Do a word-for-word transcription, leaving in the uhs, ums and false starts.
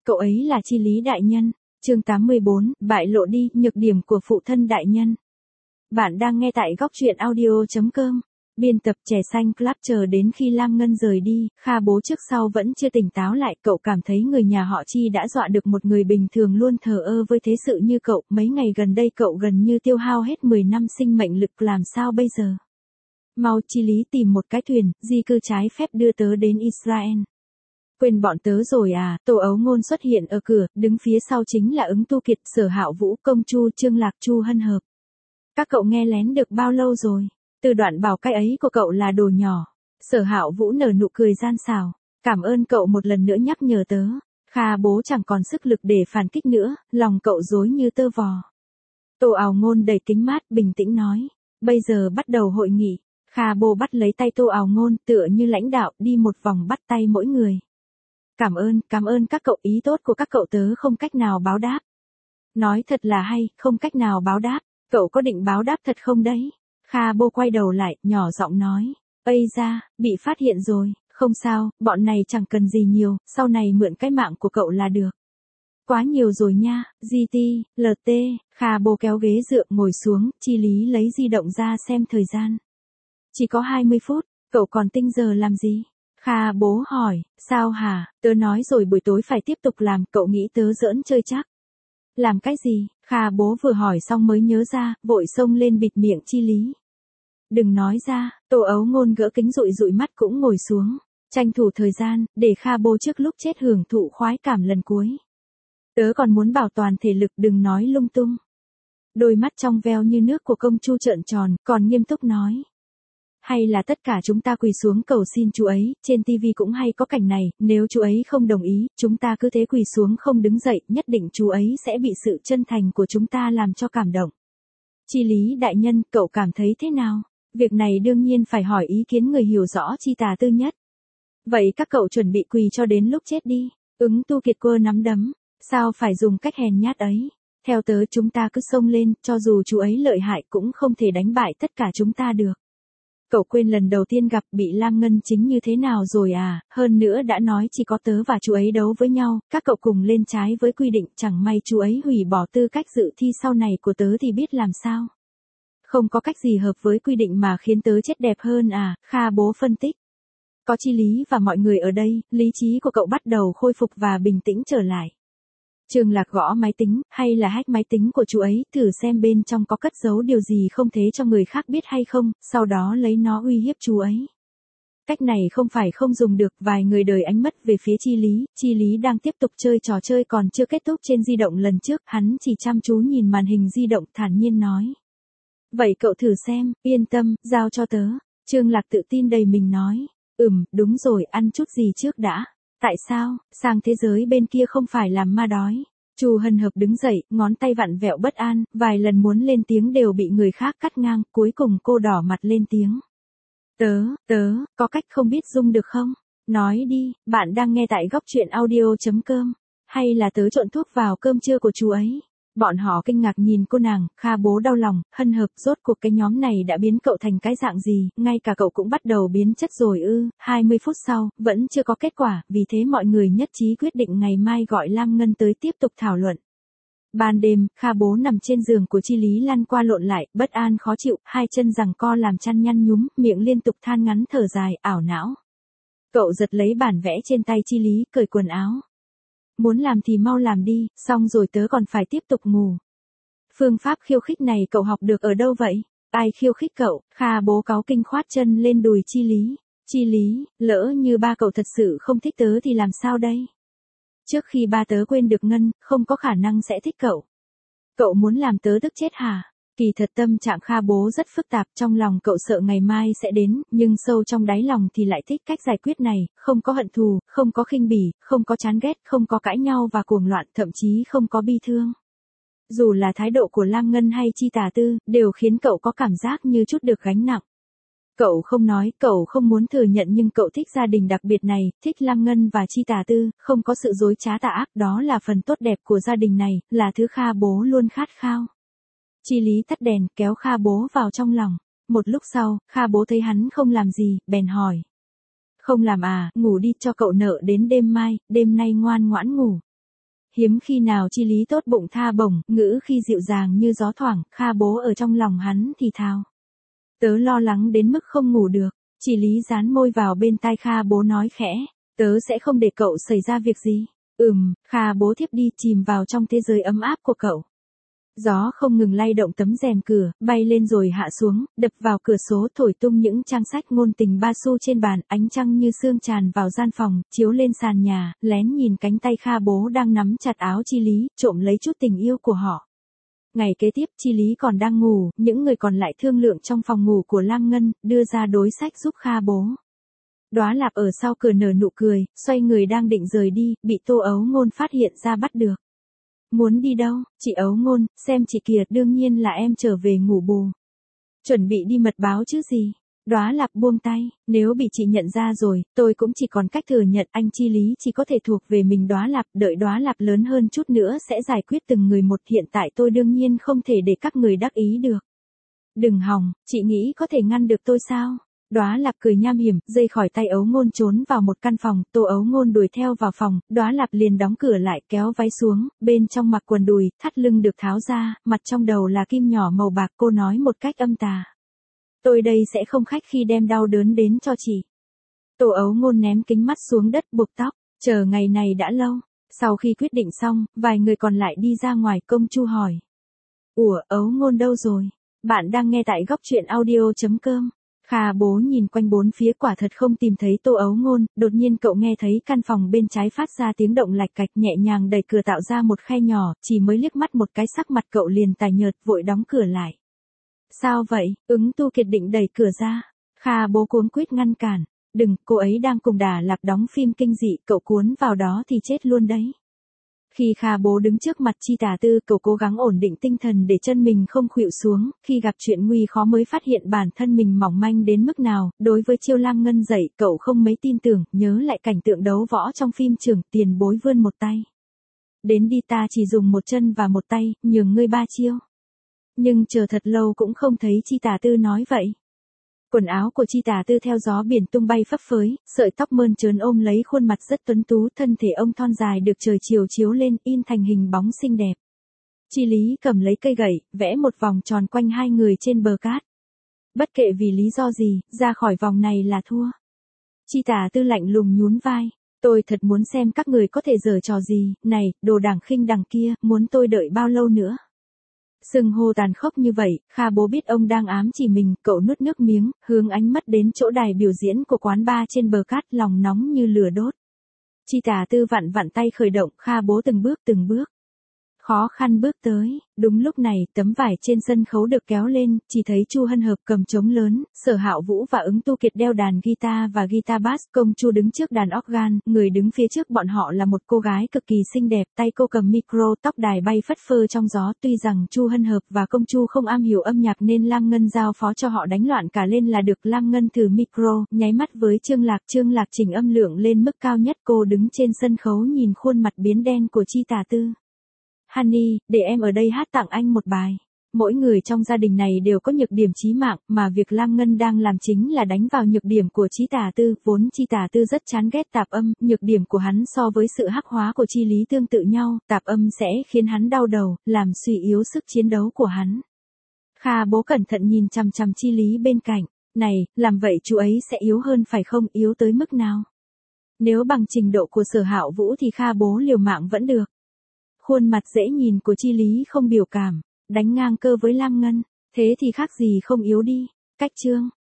cậu ấy là Chi Lý đại nhân. Chương tám mươi bốn, bại lộ đi nhược điểm của phụ thân đại nhân. Bạn đang nghe tại góc truyện audio chấm com. Biên tập Trẻ Xanh Club. Chờ đến khi Lam Ngân rời đi, Kha bố trước sau vẫn chưa tỉnh táo lại. Cậu cảm thấy người nhà họ Chi đã dọa được một người bình thường luôn thờ ơ với thế sự như cậu. Mấy ngày gần đây cậu gần như tiêu hao hết mười năm sinh mệnh lực, làm sao bây giờ? Mau Chi Lý tìm một cái thuyền, di cư trái phép đưa tớ đến Israel. Quên bọn tớ rồi à? Tô Ấu Ngôn xuất hiện ở cửa, đứng phía sau chính là Ứng Tu Kiệt, Sở Hạo Vũ, Công Chu, Trương Lạc, Chu Hân Hợp. Các cậu nghe lén được bao lâu rồi? Từ đoạn bảo cái ấy của cậu là đồ nhỏ. Sở Hạo Vũ nở nụ cười gian xảo. Cảm ơn cậu một lần nữa nhắc nhở tớ. Kha bố chẳng còn sức lực để phản kích nữa, lòng cậu rối như tơ vò. Tô Áo Ngôn đầy kính mát, bình tĩnh nói. Bây giờ bắt đầu hội nghị. Kha bố bắt lấy tay Tô Áo Ngôn, tựa như lãnh đạo, đi một vòng bắt tay mỗi người. Cảm ơn, cảm ơn các cậu, ý tốt của các cậu tớ không cách nào báo đáp. Nói thật là hay, không cách nào báo đáp. Cậu có định báo đáp thật không đấy? Kha bố quay đầu lại, nhỏ giọng nói. Ây da, bị phát hiện rồi, không sao, bọn này chẳng cần gì nhiều, sau này mượn cái mạng của cậu là được. Quá nhiều rồi nha, giê tê, lờ tê, Kha bố kéo ghế dựa ngồi xuống, Chi Lý lấy di động ra xem thời gian. Chỉ có hai mươi phút, cậu còn tinh giờ làm gì? Kha bố hỏi, sao hả? Tớ nói rồi buổi tối phải tiếp tục làm, cậu nghĩ tớ giỡn chơi chắc? Làm cái gì? Kha bố vừa hỏi xong mới nhớ ra, vội xông lên bịt miệng Chi Lý. Đừng nói ra. Tô Ấu Ngôn gỡ kính dụi dụi mắt cũng ngồi xuống. Tranh thủ thời gian, để Kha bố trước lúc chết hưởng thụ khoái cảm lần cuối. Tớ còn muốn bảo toàn thể lực, đừng nói lung tung. Đôi mắt trong veo như nước của Công Chu trợn tròn, còn nghiêm túc nói. Hay là tất cả chúng ta quỳ xuống cầu xin chú ấy, trên tivi cũng hay có cảnh này, nếu chú ấy không đồng ý, chúng ta cứ thế quỳ xuống không đứng dậy, nhất định chú ấy sẽ bị sự chân thành của chúng ta làm cho cảm động. Chi Lý đại nhân, cậu cảm thấy thế nào? Việc này đương nhiên phải hỏi ý kiến người hiểu rõ chi tà tư nhất. Vậy các cậu chuẩn bị quỳ cho đến lúc chết đi. Ứng Tu Kiệt quơ nắm đấm. Sao phải dùng cách hèn nhát ấy? Theo tớ chúng ta cứ xông lên, cho dù chú ấy lợi hại cũng không thể đánh bại tất cả chúng ta được. Cậu quên lần đầu tiên gặp bị Lam Ngân chính như thế nào rồi à, hơn nữa đã nói chỉ có tớ và chú ấy đấu với nhau, các cậu cùng lên trái với quy định, chẳng may chú ấy hủy bỏ tư cách dự thi sau này của tớ thì biết làm sao. Không có cách gì hợp với quy định mà khiến tớ chết đẹp hơn à, Kha bố phân tích. Có Chi Lý và mọi người ở đây, lý trí của cậu bắt đầu khôi phục và bình tĩnh trở lại. Trương Lạc gõ máy tính, hay là hack máy tính của chú ấy, thử xem bên trong có cất giấu điều gì không thế cho người khác biết hay không, sau đó lấy nó uy hiếp chú ấy. Cách này không phải không dùng được, vài người đời ánh mắt về phía Chi Lý, Chi Lý đang tiếp tục chơi trò chơi còn chưa kết thúc trên di động lần trước, hắn chỉ chăm chú nhìn màn hình di động thản nhiên nói. Vậy cậu thử xem, yên tâm, giao cho tớ. Trương Lạc tự tin đầy mình nói. Ừm, đúng rồi, ăn chút gì trước đã. Tại sao, sang thế giới bên kia không phải làm ma đói. Chu Hân Hợp đứng dậy, ngón tay vặn vẹo bất an, vài lần muốn lên tiếng đều bị người khác cắt ngang, cuối cùng cô đỏ mặt lên tiếng. Tớ, tớ, có cách không biết dung được không? Nói đi, bạn đang nghe tại góc truyện audio chấm com. Hay là tớ trộn thuốc vào cơm trưa của chú ấy? Bọn họ kinh ngạc nhìn cô nàng, Kha bố đau lòng, Hân Hợp, rốt cuộc cái nhóm này đã biến cậu thành cái dạng gì, ngay cả cậu cũng bắt đầu biến chất rồi ư, hai mươi phút sau, vẫn chưa có kết quả, vì thế mọi người nhất trí quyết định ngày mai gọi Lam Ngân tới tiếp tục thảo luận. Ban đêm, Kha bố nằm trên giường của Chi Lý lăn qua lộn lại, bất an khó chịu, hai chân giằng co làm chăn nhăn nhúm, miệng liên tục than ngắn thở dài, ảo não. Cậu giật lấy bản vẽ trên tay Chi Lý, cởi quần áo. Muốn làm thì mau làm đi, xong rồi tớ còn phải tiếp tục ngủ. Phương pháp khiêu khích này cậu học được ở đâu vậy? Ai khiêu khích cậu? Kha bố cáu kinh khoát chân lên đùi Chi Lý. Chi Lý, lỡ như ba cậu thật sự không thích tớ thì làm sao đây? Trước khi ba tớ quên được Ngân, không có khả năng sẽ thích cậu. Cậu muốn làm tớ tức chết hả? Kỳ thật tâm trạng Kha bố rất phức tạp, trong lòng cậu sợ ngày mai sẽ đến, nhưng sâu trong đáy lòng thì lại thích cách giải quyết này, không có hận thù, không có khinh bỉ, không có chán ghét, không có cãi nhau và cuồng loạn, thậm chí không có bi thương. Dù là thái độ của Lam Ngân hay Chi Tà Tư, đều khiến cậu có cảm giác như chút được gánh nặng. Cậu không nói, cậu không muốn thừa nhận nhưng cậu thích gia đình đặc biệt này, thích Lam Ngân và Chi Tà Tư, không có sự dối trá tà ác, đó là phần tốt đẹp của gia đình này, là thứ Kha bố luôn khát khao. Chi Lý tắt đèn, kéo Kha bố vào trong lòng. Một lúc sau, Kha bố thấy hắn không làm gì, bèn hỏi. Không làm à, ngủ đi, cho cậu nợ đến đêm mai, đêm nay ngoan ngoãn ngủ. Hiếm khi nào Chi Lý tốt bụng tha bổng, ngữ khi dịu dàng như gió thoảng, Kha bố ở trong lòng hắn thì thào. Tớ lo lắng đến mức không ngủ được. Chi Lý dán môi vào bên tai Kha bố nói khẽ. Tớ sẽ không để cậu xảy ra việc gì. Ừm, Kha bố thiếp đi chìm vào trong thế giới ấm áp của cậu. Gió không ngừng lay động tấm rèm cửa, bay lên rồi hạ xuống, đập vào cửa sổ thổi tung những trang sách ngôn tình ba xu trên bàn, ánh trăng như sương tràn vào gian phòng, chiếu lên sàn nhà, lén nhìn cánh tay Kha bố đang nắm chặt áo Chi Lý, trộm lấy chút tình yêu của họ. Ngày kế tiếp Chi Lý còn đang ngủ, những người còn lại thương lượng trong phòng ngủ của Lam Ngân, đưa ra đối sách giúp Kha bố. Đóa Lạp ở sau cửa nở nụ cười, xoay người đang định rời đi, bị Tô Ấu Ngôn phát hiện ra bắt được. Muốn đi đâu, chị Ấu Ngôn, xem chị kìa, đương nhiên là em trở về ngủ bù. Chuẩn bị đi mật báo chứ gì. Đóa Lạp buông tay, nếu bị chị nhận ra rồi, tôi cũng chỉ còn cách thừa nhận anh Chi Lý chỉ có thể thuộc về mình. Đóa Lạp, đợi Đóa Lạp lớn hơn chút nữa sẽ giải quyết từng người một, hiện tại tôi đương nhiên không thể để các người đắc ý được. Đừng hòng, chị nghĩ có thể ngăn được tôi sao? Đóa Lạp cười nham hiểm, dây khỏi tay Ấu Ngôn trốn vào một căn phòng, Tô Ấu Ngôn đuổi theo vào phòng, Đóa Lạp liền đóng cửa lại, kéo váy xuống, bên trong mặc quần đùi, thắt lưng được tháo ra, mặt trong đầu là kim nhỏ màu bạc, cô nói một cách âm tà. Tôi đây sẽ không khách khi đem đau đớn đến cho chị. Tô Ấu Ngôn ném kính mắt xuống đất buộc tóc, chờ ngày này đã lâu. Sau khi quyết định xong, vài người còn lại đi ra ngoài, Công Chu hỏi. Ủa, Ấu Ngôn đâu rồi? Bạn đang nghe tại góc truyện audio chấm com. Kha bố nhìn quanh bốn phía quả thật không tìm thấy Tô Ấu Ngôn, đột nhiên cậu nghe thấy căn phòng bên trái phát ra tiếng động lạch cạch, nhẹ nhàng đẩy cửa tạo ra một khe nhỏ, chỉ mới liếc mắt một cái sắc mặt cậu liền tái nhợt, vội đóng cửa lại. Sao vậy? Ứng Tu Kiệt định đẩy cửa ra. Kha bố cuống quýt ngăn cản. Đừng, cô ấy đang cùng Đà Lạp đóng phim kinh dị, cậu cuốn vào đó thì chết luôn đấy. Khi Kha bố đứng trước mặt Chi Tà Tư, cậu cố gắng ổn định tinh thần để chân mình không khuỵu xuống, khi gặp chuyện nguy khó mới phát hiện bản thân mình mỏng manh đến mức nào. Đối với chiêu Lam Ngân dạy, cậu không mấy tin tưởng, nhớ lại cảnh tượng đấu võ trong phim trường, tiền bối vươn một tay. Đến đi, ta chỉ dùng một chân và một tay, nhường ngươi ba chiêu. Nhưng chờ thật lâu cũng không thấy Chi Tà Tư nói vậy. Quần áo của Chi Tà Tư theo gió biển tung bay phấp phới, sợi tóc mơn trớn ôm lấy khuôn mặt rất tuấn tú, thân thể ông thon dài được trời chiều chiếu lên, in thành hình bóng xinh đẹp. Chi Lý cầm lấy cây gậy, vẽ một vòng tròn quanh hai người trên bờ cát. Bất kệ vì lý do gì, ra khỏi vòng này là thua. Chi Tà Tư lạnh lùng nhún vai. Tôi thật muốn xem các người có thể giở trò gì, này, đồ đảng khinh đằng kia, muốn tôi đợi bao lâu nữa? Sừng hô tàn khốc như vậy, Kha bố biết ông đang ám chỉ mình, cậu nuốt nước miếng, hướng ánh mắt đến chỗ đài biểu diễn của quán bar trên bờ cát, lòng nóng như lửa đốt. Chi Tà Tư vặn vặn tay khởi động, Kha bố từng bước từng bước. Khó khăn bước tới, đúng lúc này, tấm vải trên sân khấu được kéo lên, chỉ thấy Chu Hân Hợp cầm trống lớn, Sở Hạo Vũ và Ứng Tu Kiệt đeo đàn guitar và guitar bass, Công Chu đứng trước đàn organ, người đứng phía trước bọn họ là một cô gái cực kỳ xinh đẹp, tay cô cầm micro, tóc đài bay phất phơ trong gió, tuy rằng Chu Hân Hợp và Công Chu không am hiểu âm nhạc nên Lam Ngân giao phó cho họ đánh loạn cả lên là được. Lam Ngân thử micro, nháy mắt với Trương Lạc, Trương Lạc chỉnh âm lượng lên mức cao nhất, cô đứng trên sân khấu nhìn khuôn mặt biến đen của Chi Tà Tư. Honey, để em ở đây hát tặng anh một bài. Mỗi người trong gia đình này đều có nhược điểm chí mạng, mà việc Lam Ngân đang làm chính là đánh vào nhược điểm của Chi Tà Tư. Vốn Chi Tà Tư rất chán ghét tạp âm, nhược điểm của hắn so với sự hắc hóa của Chi Lý tương tự nhau, tạp âm sẽ khiến hắn đau đầu, làm suy yếu sức chiến đấu của hắn. Kha bố cẩn thận nhìn chằm chằm Chi Lý bên cạnh. Này, làm vậy chú ấy sẽ yếu hơn phải không? Yếu tới mức nào? Nếu bằng trình độ của Sở Hạo Vũ thì Kha bố liều mạng vẫn được. Khuôn mặt dễ nhìn của Chi Lý không biểu cảm, đánh ngang cơ với Lam Ngân, thế thì khác gì không yếu đi. Cách chương